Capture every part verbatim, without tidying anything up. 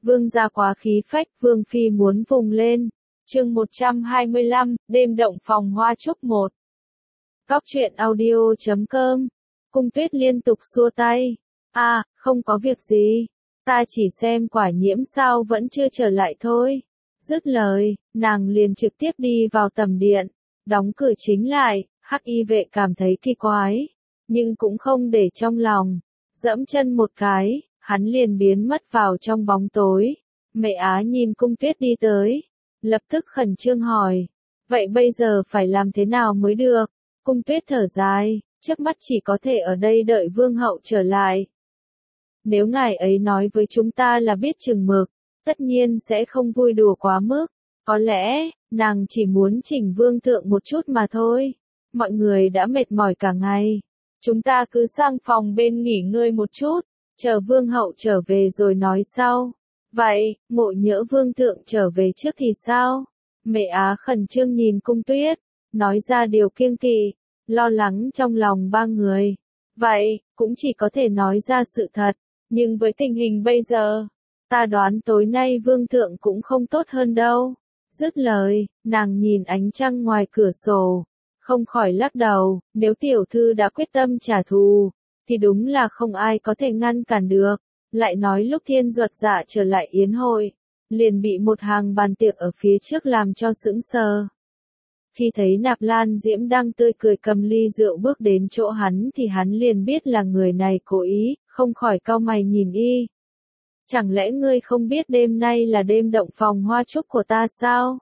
Vương gia quá khí phách, Vương phi muốn vùng lên. Chương một trăm hai mươi lăm, đêm động phòng hoa trúc một. Góc truyện audio chấm com. Cung Tuyết liên tục xua tay. À, không có việc gì. Ta chỉ xem Quả Nhiễm sao vẫn chưa trở lại thôi. Dứt lời, nàng liền trực tiếp đi vào tầm điện. Đóng cửa chính lại, Hắc Y vệ cảm thấy kỳ quái. Nhưng cũng không để trong lòng. Dẫm chân một cái, hắn liền biến mất vào trong bóng tối. Mẹ Á nhìn Cung Tuyết đi tới. Lập tức khẩn trương hỏi. Vậy bây giờ phải làm thế nào mới được? Cung Tuyết thở dài, trước mắt chỉ có thể ở đây đợi Vương hậu trở lại. Nếu ngài ấy nói với chúng ta là biết chừng mực, tất nhiên sẽ không vui đùa quá mức. Có lẽ, nàng chỉ muốn chỉnh Vương thượng một chút mà thôi. Mọi người đã mệt mỏi cả ngày. Chúng ta cứ sang phòng bên nghỉ ngơi một chút, chờ Vương hậu trở về rồi nói sau. Vậy, Ngộ Nhỡ Vương thượng trở về trước thì sao? Mẹ Á khẩn trương nhìn Cung Tuyết, nói ra điều kiêng kỵ, lo lắng trong lòng ba người. Vậy, cũng chỉ có thể nói ra sự thật, nhưng với tình hình bây giờ, ta đoán tối nay Vương thượng cũng không tốt hơn đâu. Dứt lời, nàng nhìn ánh trăng ngoài cửa sổ, không khỏi lắc đầu, nếu tiểu thư đã quyết tâm trả thù, thì đúng là không ai có thể ngăn cản được. Lại nói lúc Thiên Duật Dạ trở lại yến hội, liền bị một hàng bàn tiệc ở phía trước làm cho sững sờ. Khi thấy Nạp Lan Diễm đang tươi cười cầm ly rượu bước đến chỗ hắn thì hắn liền biết là người này cố ý, không khỏi cau mày nhìn y. Chẳng lẽ ngươi không biết đêm nay là đêm động phòng hoa trúc của ta sao?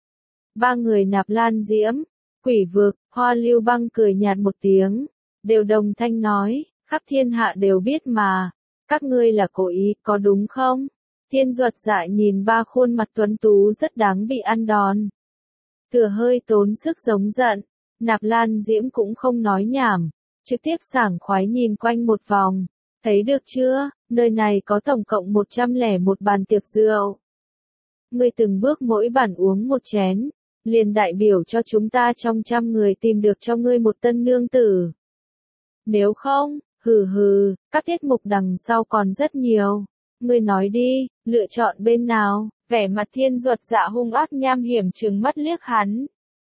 Ba người Nạp Lan Diễm, Quỷ Vực, Hoa Lưu Băng cười nhạt một tiếng, đều đồng thanh nói, khắp thiên hạ đều biết mà. Các ngươi là cố ý, có đúng không? Thiên Duật Dạ nhìn ba khuôn mặt tuấn tú rất đáng bị ăn đòn. Tựa hơi tốn sức giống giận, Nạp Lan Diễm cũng không nói nhảm, trực tiếp sảng khoái nhìn quanh một vòng. Thấy được chưa, nơi này có tổng cộng một trăm lẻ một bàn tiệc rượu. Ngươi từng bước mỗi bàn uống một chén, liền đại biểu cho chúng ta trong trăm người tìm được cho ngươi một tân nương tử. Nếu không, hừ hừ, các tiết mục đằng sau còn rất nhiều. Ngươi nói đi, lựa chọn bên nào? Vẻ mặt Thiên Duật Dạ hung ác nham hiểm trừng mắt liếc hắn.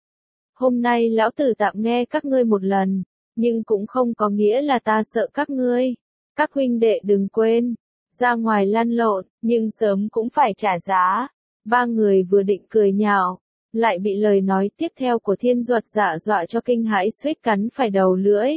Hôm nay lão tử tạm nghe các ngươi một lần, nhưng cũng không có nghĩa là ta sợ các ngươi. Các huynh đệ đừng quên, ra ngoài lăn lộn, nhưng sớm cũng phải trả giá. Ba người vừa định cười nhạo, lại bị lời nói tiếp theo của Thiên Duật Dạ dọa cho kinh hãi suýt cắn phải đầu lưỡi.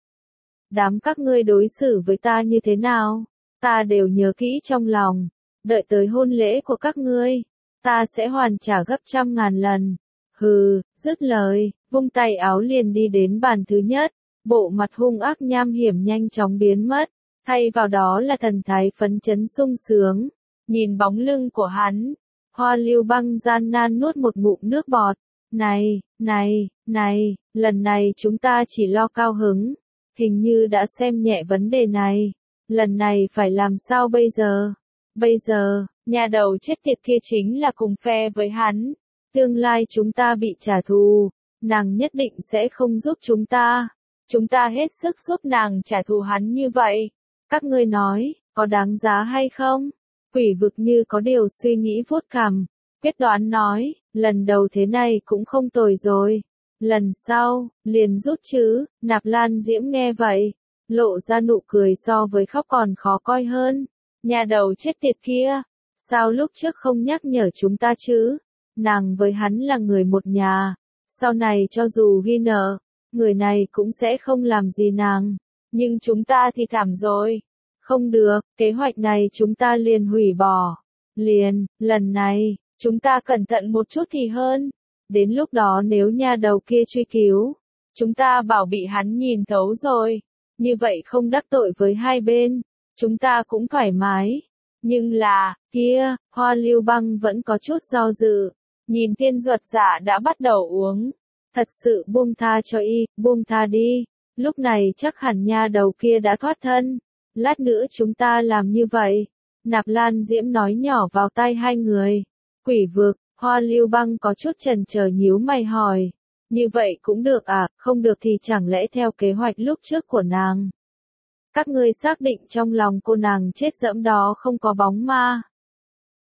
Đám các ngươi đối xử với ta như thế nào, ta đều nhớ kỹ trong lòng, đợi tới hôn lễ của các ngươi, ta sẽ hoàn trả gấp trăm ngàn lần. Hừ, dứt lời, vung tay áo liền đi đến bàn thứ nhất, bộ mặt hung ác nham hiểm nhanh chóng biến mất, thay vào đó là thần thái phấn chấn sung sướng. Nhìn bóng lưng của hắn, Hoa Lưu Băng gian nan nuốt một ngụm nước bọt. Này, này, này, lần này chúng ta chỉ lo cao hứng. Hình như đã xem nhẹ vấn đề này. Lần này phải làm sao bây giờ? Bây giờ, nhà đầu chết tiệt kia chính là cùng phe với hắn. Tương lai chúng ta bị trả thù, nàng nhất định sẽ không giúp chúng ta. Chúng ta hết sức giúp nàng trả thù hắn như vậy. Các ngươi nói, có đáng giá hay không? Quỷ Vực như có điều suy nghĩ vuốt cằm, quyết đoán nói, lần đầu thế này cũng không tồi rồi. Lần sau, liền rút chứ. Nạp Lan Diễm nghe vậy, lộ ra nụ cười so với khóc còn khó coi hơn. Nhà đầu chết tiệt kia, sao lúc trước không nhắc nhở chúng ta chứ? Nàng với hắn là người một nhà, sau này cho dù ghi nợ, người này cũng sẽ không làm gì nàng. Nhưng chúng ta thì thảm rồi. Không được, kế hoạch này chúng ta liền hủy bỏ. Liền, lần này, chúng ta cẩn thận một chút thì hơn. Đến lúc đó nếu nhà đầu kia truy cứu, chúng ta bảo bị hắn nhìn thấu rồi. Như vậy không đắc tội với hai bên, chúng ta cũng thoải mái. Nhưng là, kia, Hoa Lưu Băng vẫn có chút do dự. Nhìn Thiên Duật Dạ đã bắt đầu uống. Thật sự buông tha cho y, buông tha đi. Lúc này chắc hẳn nhà đầu kia đã thoát thân. Lát nữa chúng ta làm như vậy. Nạp Lan Diễm nói nhỏ vào tai hai người. Quỷ Vực, Hoa Lưu Băng có chút chần chờ nhíu mày hỏi. Như vậy cũng được à, không được thì chẳng lẽ theo kế hoạch lúc trước của nàng. Các ngươi xác định trong lòng cô nàng chết dẫm đó không có bóng ma.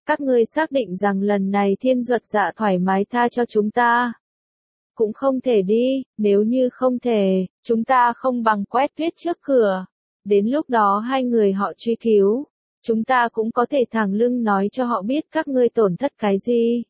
Các ngươi xác định rằng lần này Thiên Duật Dạ thoải mái tha cho chúng ta. Cũng không thể đi, nếu như không thể, chúng ta không bằng quét tuyết trước cửa. Đến lúc đó hai người họ truy cứu, chúng ta cũng có thể thẳng lưng nói cho họ biết các ngươi tổn thất cái gì.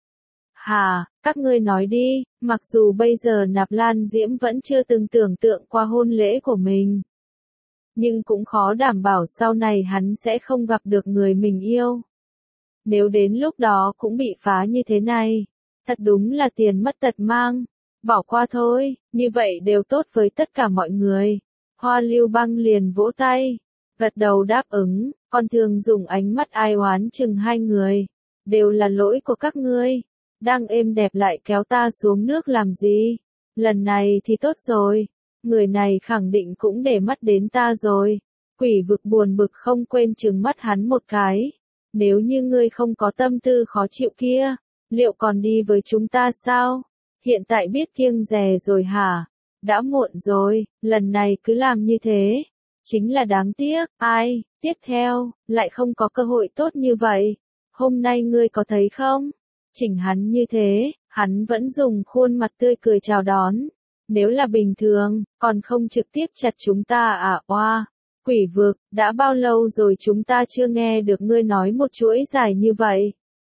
Hà, các ngươi nói đi, mặc dù bây giờ Nạp Lan Diễm vẫn chưa từng tưởng tượng qua hôn lễ của mình. Nhưng cũng khó đảm bảo sau này hắn sẽ không gặp được người mình yêu. Nếu đến lúc đó cũng bị phá như thế này, thật đúng là tiền mất tật mang. Bỏ qua thôi, như vậy đều tốt với tất cả mọi người. Hoa Lưu Băng liền vỗ tay, gật đầu đáp ứng, còn thường dùng ánh mắt ai oán chừng hai người. Đều là lỗi của các ngươi, đang êm đẹp lại kéo ta xuống nước làm gì? Lần này thì tốt rồi, người này khẳng định cũng để mắt đến ta rồi. Quỷ vực buồn bực không quên trừng mắt hắn một cái. Nếu như ngươi không có tâm tư khó chịu kia, liệu còn đi với chúng ta sao? Hiện tại biết kiêng dè rồi hả? Đã muộn rồi, lần này cứ làm như thế. Chính là đáng tiếc, ai, tiếp theo, lại không có cơ hội tốt như vậy. Hôm nay ngươi có thấy không? Chỉnh hắn như thế, hắn vẫn dùng khuôn mặt tươi cười chào đón. Nếu là bình thường, còn không trực tiếp chặt chúng ta à oa. Quỷ vực, đã bao lâu rồi chúng ta chưa nghe được ngươi nói một chuỗi dài như vậy?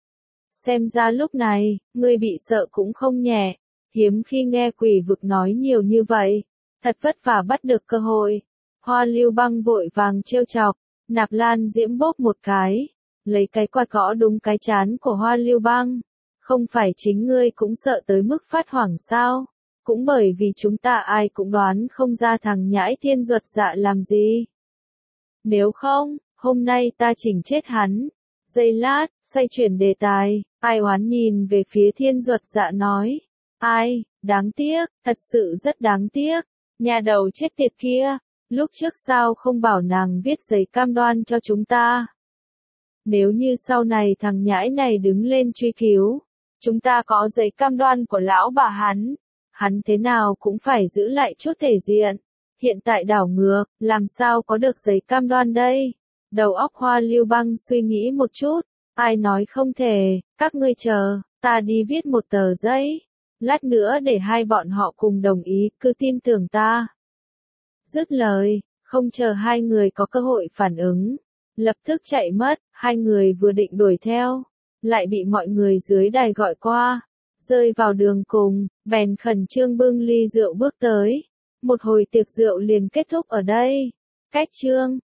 Xem ra lúc này, ngươi bị sợ cũng không nhẹ. Hiếm khi nghe quỷ vực nói nhiều như vậy. Thật vất vả bắt được cơ hội. Hoa Lưu Băng vội vàng trêu chọc. Nạp Lan Diễm bóp một cái. Lấy cái quạt gõ đúng cái chán của Hoa Lưu Băng. Không phải chính ngươi cũng sợ tới mức phát hoảng sao? Cũng bởi vì chúng ta ai cũng đoán không ra thằng nhãi Thiên Duật Dạ làm gì. Nếu không, hôm nay ta chỉnh chết hắn. Giây lát, xoay chuyển đề tài, ai oán nhìn về phía Thiên Duật Dạ nói. Ai, đáng tiếc, thật sự rất đáng tiếc. Nhà đầu chết tiệt kia, lúc trước sao không bảo nàng viết giấy cam đoan cho chúng ta. Nếu như sau này thằng nhãi này đứng lên truy cứu, chúng ta có giấy cam đoan của lão bà hắn. Hắn thế nào cũng phải giữ lại chút thể diện. Hiện tại đảo ngược, làm sao có được giấy cam đoan đây? Đầu óc Hoa Lưu Băng suy nghĩ một chút. Ai nói không thể, các ngươi chờ, ta đi viết một tờ giấy. Lát nữa để hai bọn họ cùng đồng ý, cứ tin tưởng ta. Dứt lời, không chờ hai người có cơ hội phản ứng. Lập tức chạy mất, hai người vừa định đuổi theo. Lại bị mọi người dưới đài gọi qua. Rơi vào đường cùng, bèn khẩn trương bưng ly rượu bước tới. Một hồi tiệc rượu liền kết thúc ở đây. Cách chương